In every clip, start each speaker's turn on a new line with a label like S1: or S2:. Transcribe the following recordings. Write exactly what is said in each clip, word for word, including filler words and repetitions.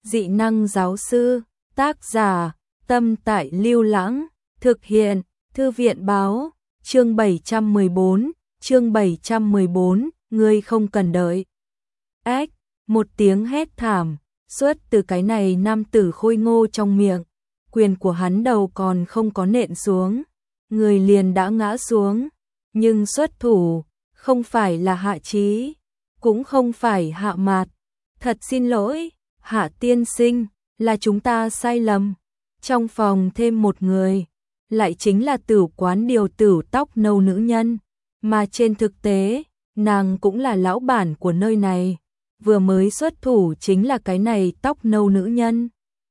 S1: Dị năng giáo sư, tác giả, Tâm Tại Lưu Lãng, thực hiện, Thư viện báo, chương bảy trăm mười bốn, chương bảy trăm mười bốn, ngươi không cần đợi. Ách, một tiếng hét thảm, xuất từ cái này nam tử khôi ngô trong miệng, quyền của hắn đầu còn không có nện xuống, người liền đã ngã xuống, nhưng xuất thủ, không phải là Hạ Chí, cũng không phải Hạ Mạt. Thật xin lỗi, Hạ tiên sinh, là chúng ta sai lầm. Trong phòng thêm một người, lại chính là Tử Quán điều tử tóc nâu nữ nhân, mà trên thực tế, nàng cũng là lão bản của nơi này, vừa mới xuất thủ chính là cái này tóc nâu nữ nhân.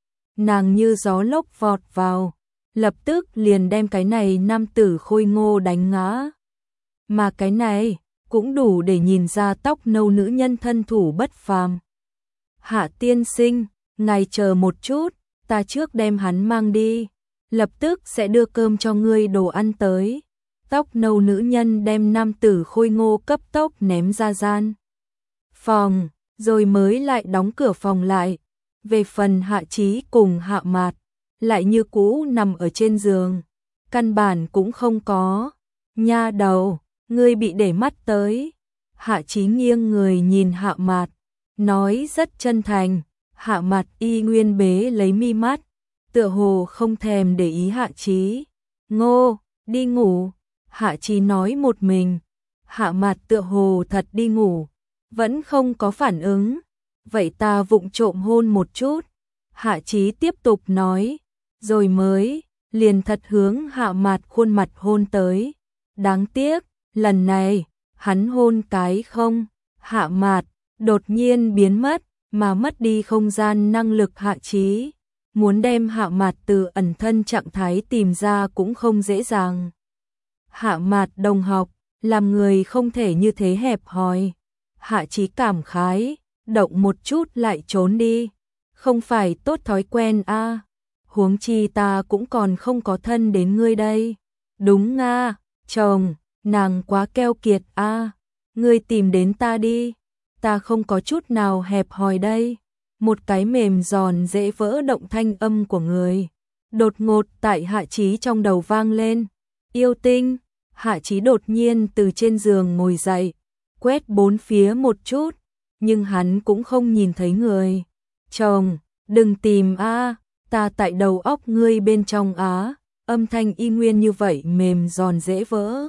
S1: Nàng như gió lốc vọt vào, lập tức liền đem cái này nam tử khôi ngô đánh ngã. Mà cái này, cũng đủ để nhìn ra tóc nâu nữ nhân thân thủ bất phàm. Hạ tiên sinh, ngài chờ một chút, ta trước đem hắn mang đi, lập tức sẽ đưa cơm cho ngươi đồ ăn tới. Tóc nâu nữ nhân đem nam tử khôi ngô cấp tốc ném ra gian phòng, rồi mới lại đóng cửa phòng lại. Về phần Hạ Chí cùng Hạ Mạt, lại như cũ nằm ở trên giường, căn bản cũng không có. Nha đầu, ngươi bị để mắt tới. Hạ Chí nghiêng người nhìn Hạ Mạt, nói rất chân thành. Hạ Mạt y nguyên bế lấy mi mắt, tựa hồ không thèm để ý Hạ Chí. Ngô, đi ngủ. Hạ Chí nói một mình. Hạ Mạt tựa hồ thật đi ngủ, vẫn không có phản ứng. Vậy ta vụng trộm hôn một chút. Hạ Chí tiếp tục nói, rồi mới liền thật hướng Hạ Mạt khuôn mặt hôn tới. Đáng tiếc, lần này, hắn hôn cái không. Hạ Mạt đột nhiên biến mất, mà mất đi không gian năng lực. Hạ Chí muốn đem Hạ Mạt từ ẩn thân trạng thái tìm ra cũng không dễ dàng. Hạ Mạt đồng học, làm người không thể như thế hẹp hòi. Hạ Chí cảm khái, động một chút lại trốn đi, không phải tốt thói quen a. À. Huống chi ta cũng còn không có thân đến ngươi đây. Đúng nga, chồng, nàng quá keo kiệt a. À. Ngươi tìm đến ta đi, ta không có chút nào hẹp hòi đây. Một cái mềm giòn dễ vỡ động thanh âm của người, đột ngột tại Hạ Chí trong đầu vang lên. Yêu tinh. Hạ Chí đột nhiên từ trên giường ngồi dậy, quét bốn phía một chút, nhưng hắn cũng không nhìn thấy người. Chồng, đừng tìm a, à, ta tại đầu óc ngươi bên trong á. Âm thanh y nguyên như vậy mềm giòn dễ vỡ.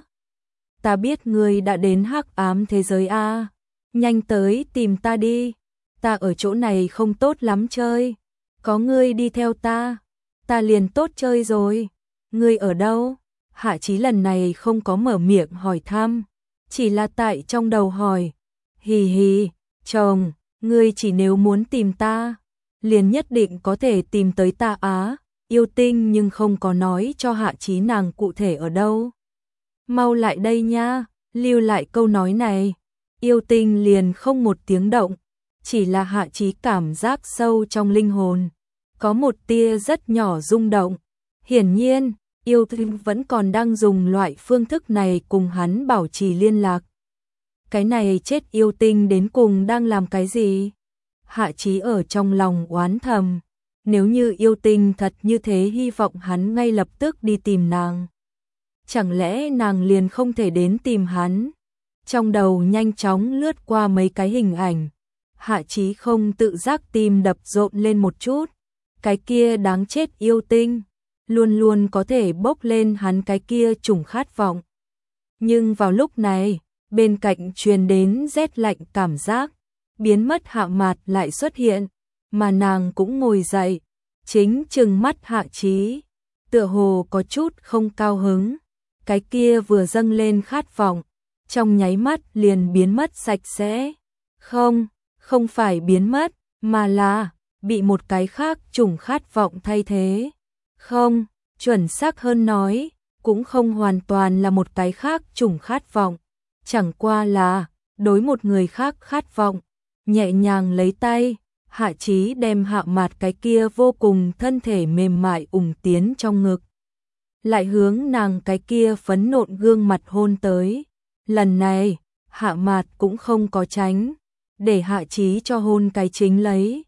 S1: Ta biết ngươi đã đến hắc ám thế giới a, à. Nhanh tới tìm ta đi, ta ở chỗ này không tốt lắm chơi, có ngươi đi theo ta, ta liền tốt chơi rồi. Ngươi ở đâu? Hạ Chí lần này không có mở miệng hỏi thăm, chỉ là tại trong đầu hỏi. Hì hì, chồng, ngươi chỉ nếu muốn tìm ta, liền nhất định có thể tìm tới ta á. Yêu tinh nhưng không có nói cho Hạ Chí nàng cụ thể ở đâu. Mau lại đây nha, lưu lại câu nói này. Yêu tinh liền không một tiếng động, chỉ là Hạ Chí cảm giác sâu trong linh hồn, có một tia rất nhỏ rung động. Hiển nhiên, yêu tinh vẫn còn đang dùng loại phương thức này cùng hắn bảo trì liên lạc. Cái này chết yêu tinh đến cùng đang làm cái gì? Hạ Chí ở trong lòng oán thầm, nếu như yêu tinh thật như thế hy vọng hắn ngay lập tức đi tìm nàng, chẳng lẽ nàng liền không thể đến tìm hắn? Trong đầu nhanh chóng lướt qua mấy cái hình ảnh, Hạ Chí không tự giác tim đập rộn lên một chút. Cái kia đáng chết yêu tinh, luôn luôn có thể bốc lên hắn cái kia chủng khát vọng. Nhưng vào lúc này, bên cạnh truyền đến rét lạnh cảm giác, biến mất. Hạ Mạt lại xuất hiện, mà nàng cũng ngồi dậy, chính trừng mắt Hạ Chí, tựa hồ có chút không cao hứng. Cái kia vừa dâng lên khát vọng, trong nháy mắt liền biến mất sạch sẽ. Không, không phải biến mất, mà là bị một cái khác chủng khát vọng thay thế. Không, chuẩn xác hơn nói, cũng không hoàn toàn là một cái khác chủng khát vọng, chẳng qua là đối một người khác khát vọng. Nhẹ nhàng lấy tay, Hạ Chí đem Hạ Mạt cái kia vô cùng thân thể mềm mại ủng tiến trong ngực, lại hướng nàng cái kia phấn nộn gương mặt hôn tới. Lần này, Hạ Mạt cũng không có tránh, để Hạ Chí cho hôn cái chính lấy.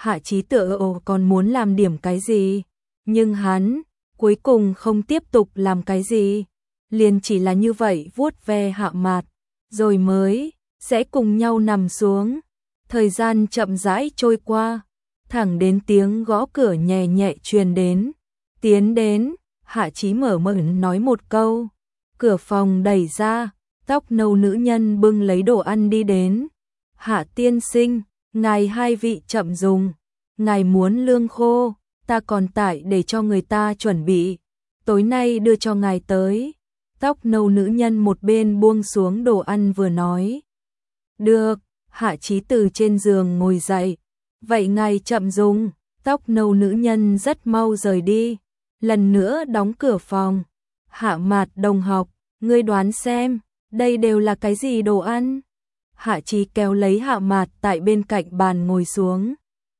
S1: Hạ Chí tựa hồ còn muốn làm điểm cái gì, nhưng hắn cuối cùng không tiếp tục làm cái gì, liền chỉ là như vậy vuốt ve Hạ Mạt, rồi mới sẽ cùng nhau nằm xuống. Thời gian chậm rãi trôi qua, thẳng đến tiếng gõ cửa nhẹ nhẹ truyền đến. Tiến đến, Hạ Chí mở miệng nói một câu. Cửa phòng đẩy ra, tóc nâu nữ nhân bưng lấy đồ ăn đi đến. Hạ tiên sinh, ngài hai vị chậm dùng. Ngài muốn lương khô, ta còn tải để cho người ta chuẩn bị. Tối nay đưa cho ngài tới. Tóc nâu nữ nhân một bên buông xuống đồ ăn vừa nói. Được, Hạ Chí từ trên giường ngồi dậy. Vậy ngài chậm dùng. Tóc nâu nữ nhân rất mau rời đi. Lần nữa đóng cửa phòng. Hạ Mạt đồng học, ngươi đoán xem, đây đều là cái gì đồ ăn? Hạ Chí kéo lấy Hạ Mạt tại bên cạnh bàn ngồi xuống.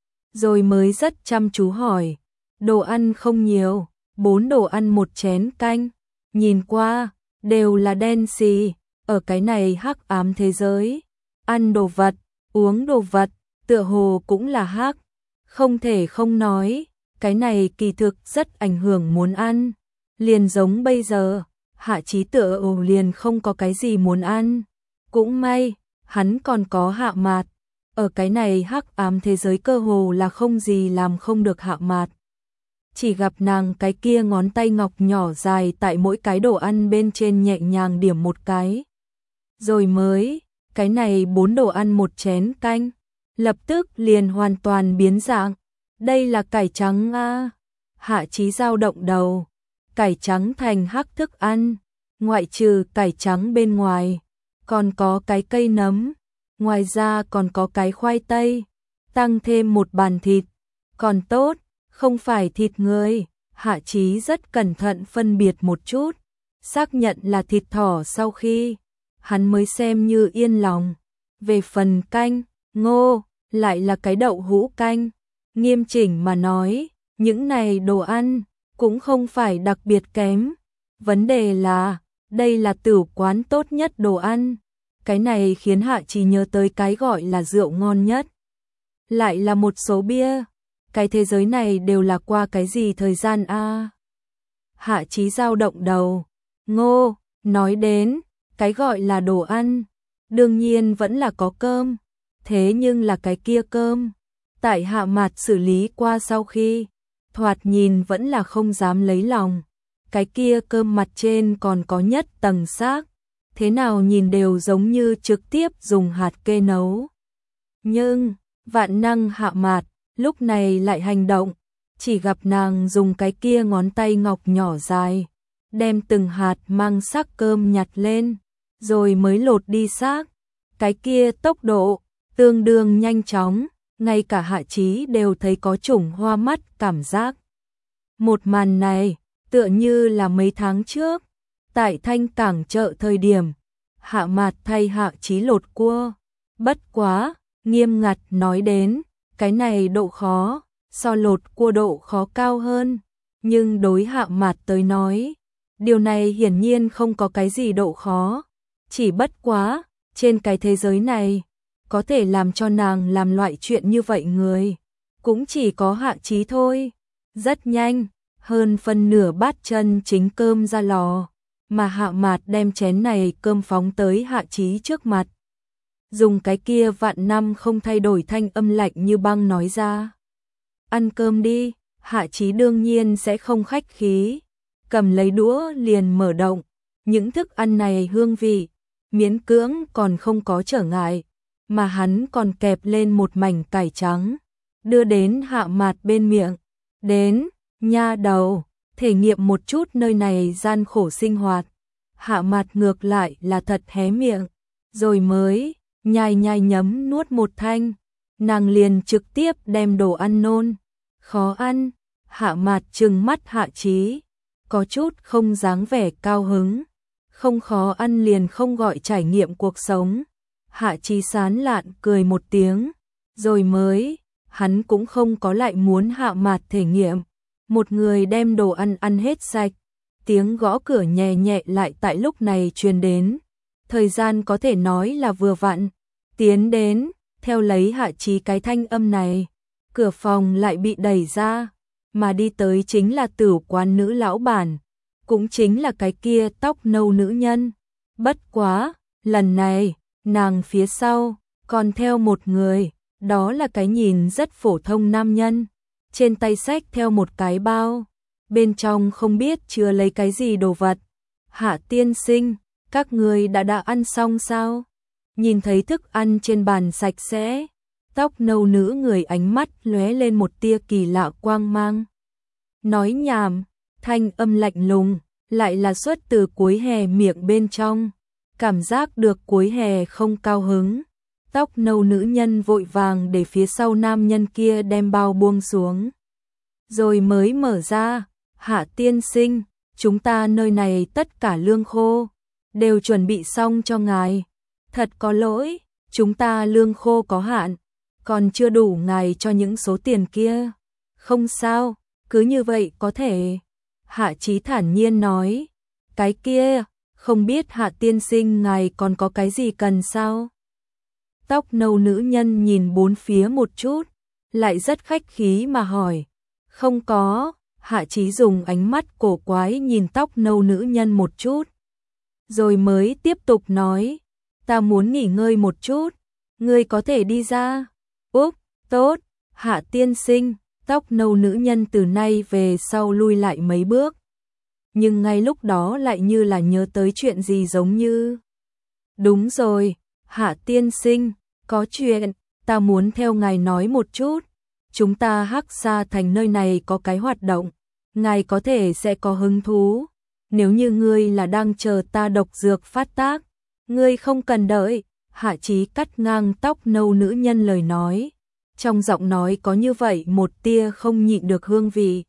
S1: Rồi mới rất chăm chú hỏi. Đồ ăn không nhiều, bốn đồ ăn một chén canh. Nhìn qua, đều là đen xì. Ở cái này hắc ám thế giới. Ăn đồ vật, uống đồ vật, tựa hồ cũng là hắc. Không thể không nói, cái này kỳ thực rất ảnh hưởng muốn ăn. Liền giống bây giờ, Hạ Chí tựa hồ liền không có cái gì muốn ăn. Cũng may, hắn còn có Hạ Mạt. Ở cái này hắc ám thế giới cơ hồ là không gì làm không được Hạ Mạt. Chỉ gặp nàng cái kia ngón tay ngọc nhỏ dài tại mỗi cái đồ ăn bên trên nhẹ nhàng điểm một cái. Rồi mới, cái này bốn đồ ăn một chén canh, lập tức liền hoàn toàn biến dạng. Đây là cải trắng a. Hạ Chí dao động đầu. Cải trắng thành hắc thức ăn, ngoại trừ cải trắng bên ngoài, còn có cái cây nấm, ngoài ra còn có cái khoai tây, tăng thêm một bàn thịt, còn tốt, không phải thịt người. Hạ Chí rất cẩn thận phân biệt một chút, xác nhận là thịt thỏ sau khi, hắn mới xem như yên lòng. Về phần canh, ngô, lại là cái đậu hũ canh, nghiêm chỉnh mà nói, những này đồ ăn cũng không phải đặc biệt kém. Vấn đề là, đây là tử quán tốt nhất đồ ăn. Cái này khiến Hạ Chí nhớ tới cái gọi là rượu ngon nhất. Lại là một số bia. Cái thế giới này đều là qua cái gì thời gian a? À? Hạ Chí dao động đầu. Ngô, nói đến, cái gọi là đồ ăn. Đương nhiên vẫn là có cơm. Thế nhưng là cái kia cơm. Tại Hạ Mạt xử lý qua sau khi, thoạt nhìn vẫn là không dám lấy lòng. Cái kia cơm mặt trên còn có nhất tầng xác, thế nào nhìn đều giống như trực tiếp dùng hạt kê nấu. Nhưng, vạn năng Hạ Mạt, lúc này lại hành động, chỉ gặp nàng dùng cái kia ngón tay ngọc nhỏ dài, đem từng hạt mang xác cơm nhặt lên, rồi mới lột đi xác. Cái kia tốc độ, tương đương nhanh chóng, ngay cả Hạ Chí đều thấy có chủng hoa mắt cảm giác. Một màn này, tựa như là mấy tháng trước, tại Thanh Cảng chợ thời điểm, Hạ Mạt thay Hạ Chí lột cua. Bất quá, nghiêm ngặt nói đến, cái này độ khó, so lột cua độ khó cao hơn. Nhưng đối Hạ Mạt tới nói, điều này hiển nhiên không có cái gì độ khó. Chỉ bất quá, trên cái thế giới này, có thể làm cho nàng làm loại chuyện như vậy người, cũng chỉ có Hạ Chí thôi. Rất nhanh, hơn phân nửa bát chân chính cơm ra lò, mà Hạ Mạt đem chén này cơm phóng tới Hạ Chí trước mặt. Dùng cái kia vạn năm không thay đổi thanh âm lạnh như băng nói ra. Ăn cơm đi. Hạ Chí đương nhiên sẽ không khách khí. Cầm lấy đũa liền mở động. Những thức ăn này hương vị, miễn cưỡng còn không có trở ngại. Mà hắn còn kẹp lên một mảnh cải trắng, đưa đến Hạ Mạt bên miệng. Đến, nha đầu, thể nghiệm một chút nơi này gian khổ sinh hoạt. Hạ Mạt ngược lại là thật hé miệng, rồi mới nhai nhai nhấm nuốt một thanh, nàng liền trực tiếp đem đồ ăn nôn. Khó ăn. Hạ Mạt trừng mắt Hạ Chí, có chút không dáng vẻ cao hứng. Không khó ăn liền không gọi trải nghiệm cuộc sống. Hạ Chí sán lạn cười một tiếng, rồi mới, hắn cũng không có lại muốn Hạ Mạt thể nghiệm. Một người đem đồ ăn ăn hết sạch, tiếng gõ cửa nhẹ nhẹ lại tại lúc này truyền đến. Thời gian có thể nói là vừa vặn, tiến đến, theo lấy Hạ Chí cái thanh âm này, cửa phòng lại bị đẩy ra, mà đi tới chính là Tửu quán nữ lão bản, cũng chính là cái kia tóc nâu nữ nhân. Bất quá, lần này, nàng phía sau còn theo một người, đó là cái nhìn rất phổ thông nam nhân, trên tay xách theo một cái bao, bên trong không biết chứa lấy cái gì đồ vật. Hạ tiên sinh, các người đã đã ăn xong sao? Nhìn thấy thức ăn trên bàn sạch sẽ, tóc nâu nữ người ánh mắt lóe lên một tia kỳ lạ quang mang. Nói nhảm, thanh âm lạnh lùng, lại là xuất từ cuối hè miệng bên trong, cảm giác được cuối hè không cao hứng. Tóc nâu nữ nhân vội vàng để phía sau nam nhân kia đem bao buông xuống, rồi mới mở ra. Hạ tiên sinh, chúng ta nơi này tất cả lương khô đều chuẩn bị xong cho ngài. Thật có lỗi, chúng ta lương khô có hạn, còn chưa đủ ngài cho những số tiền kia. Không sao, cứ như vậy có thể. Hạ Chí thản nhiên nói. Cái kia, không biết Hạ tiên sinh ngài còn có cái gì cần sao? Tóc nâu nữ nhân nhìn bốn phía một chút, lại rất khách khí mà hỏi. Không có. Hạ Chí dùng ánh mắt cổ quái nhìn tóc nâu nữ nhân một chút, rồi mới tiếp tục nói, ta muốn nghỉ ngơi một chút, ngươi có thể đi ra. Úp, tốt. Hạ tiên sinh. Tóc nâu nữ nhân từ nay về sau lui lại mấy bước, nhưng ngay lúc đó lại như là nhớ tới chuyện gì giống như. Đúng rồi, Hạ tiên sinh, có chuyện, ta muốn theo ngài nói một chút. Chúng ta Hắc Sa thành nơi này có cái hoạt động, ngài có thể sẽ có hứng thú. Nếu như ngươi là đang chờ ta độc dược phát tác, ngươi không cần đợi. Hạ Chí cắt ngang tóc nâu nữ nhân lời nói, trong giọng nói có như vậy một tia không nhịn được hương vị.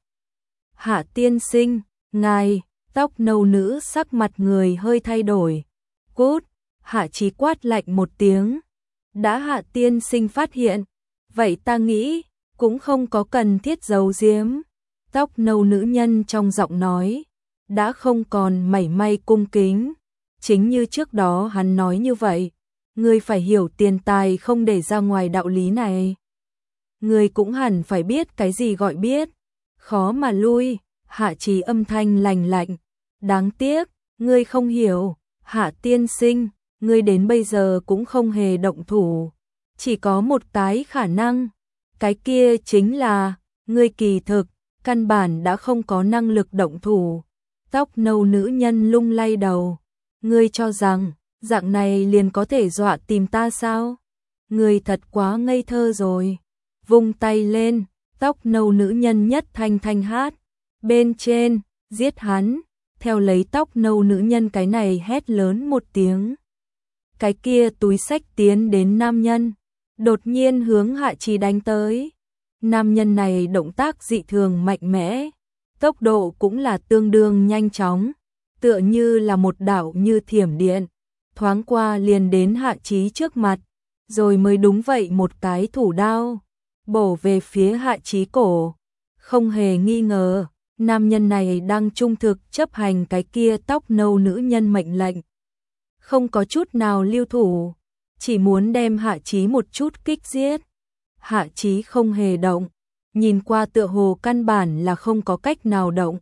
S1: Hạ tiên sinh, ngài. Tóc nâu nữ sắc mặt người hơi thay đổi. Cút. Hạ Chí quát lạnh một tiếng. Đã Hạ tiên sinh phát hiện, vậy ta nghĩ cũng không có cần thiết giấu giếm. Tóc nâu nữ nhân trong giọng nói đã không còn mảy may cung kính. Chính như trước đó hắn nói như vậy, ngươi phải hiểu tiền tài không để ra ngoài đạo lý này. Ngươi cũng hẳn phải biết cái gì gọi biết, khó mà lui. Hạ Chí âm thanh lành lạnh. Đáng tiếc, ngươi không hiểu. Hạ tiên sinh, ngươi đến bây giờ cũng không hề động thủ. Chỉ có một cái khả năng, cái kia chính là ngươi kỳ thực căn bản đã không có năng lực động thủ. Tóc nâu nữ nhân lung lay đầu. Ngươi cho rằng dạng này liền có thể dọa tìm ta sao? Ngươi thật quá ngây thơ rồi. Vung tay lên, tóc nâu nữ nhân nhất thanh thanh hát. Bên trên, giết hắn. Theo lấy tóc nâu nữ nhân cái này hét lớn một tiếng. Cái kia túi xách tiến đến nam nhân, đột nhiên hướng Hạ Chí đánh tới. Nam nhân này động tác dị thường mạnh mẽ, tốc độ cũng là tương đương nhanh chóng, tựa như là một đạo như thiểm điện, thoáng qua liền đến Hạ Chí trước mặt, rồi mới đúng vậy một cái thủ đao, bổ về phía Hạ Chí cổ. Không hề nghi ngờ, nam nhân này đang trung thực chấp hành cái kia tóc nâu nữ nhân mệnh lệnh. Không có chút nào lưu thủ, chỉ muốn đem Hạ Chí một chút kích giết. Hạ Chí không hề động, nhìn qua tựa hồ căn bản là không có cách nào động.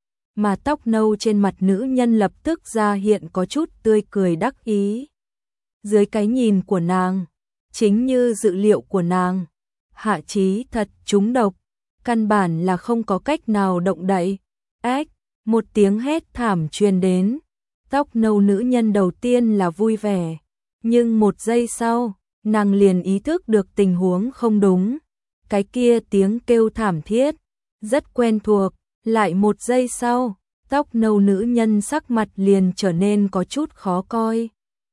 S1: Mà tóc nâu trên mặt nữ nhân lập tức ra hiện có chút tươi cười đắc ý. Dưới cái nhìn của nàng, chính như dự liệu của nàng, Hạ Chí thật trúng độc, căn bản là không có cách nào động đậy. Ách, một tiếng hét thảm truyền đến. Tóc nâu nữ nhân đầu tiên là vui vẻ, nhưng một giây sau, nàng liền ý thức được tình huống không đúng. Cái kia tiếng kêu thảm thiết, rất quen thuộc, lại một giây sau, tóc nâu nữ nhân sắc mặt liền trở nên có chút khó coi.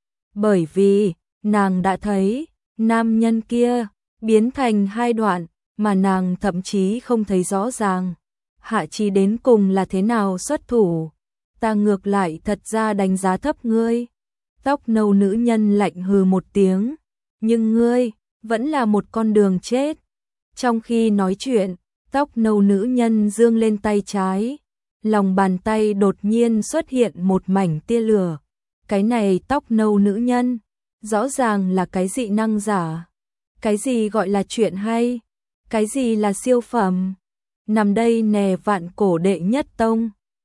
S1: Bởi vì, nàng đã thấy, nam nhân kia, biến thành hai đoạn, mà nàng thậm chí không thấy rõ ràng. Hạ Chí đến cùng là thế nào xuất thủ? Ta ngược lại thật ra đánh giá thấp ngươi. Tóc nâu nữ nhân lạnh hừ một tiếng. Nhưng ngươi, vẫn là một con đường chết. Trong khi nói chuyện, tóc nâu nữ nhân dương lên tay trái. Lòng bàn tay đột nhiên xuất hiện một mảnh tia lửa. Cái này tóc nâu nữ nhân, rõ ràng là cái dị năng giả. Cái gì gọi là chuyện hay? Cái gì là siêu phẩm? Nằm đây nè vạn cổ đệ nhất tông.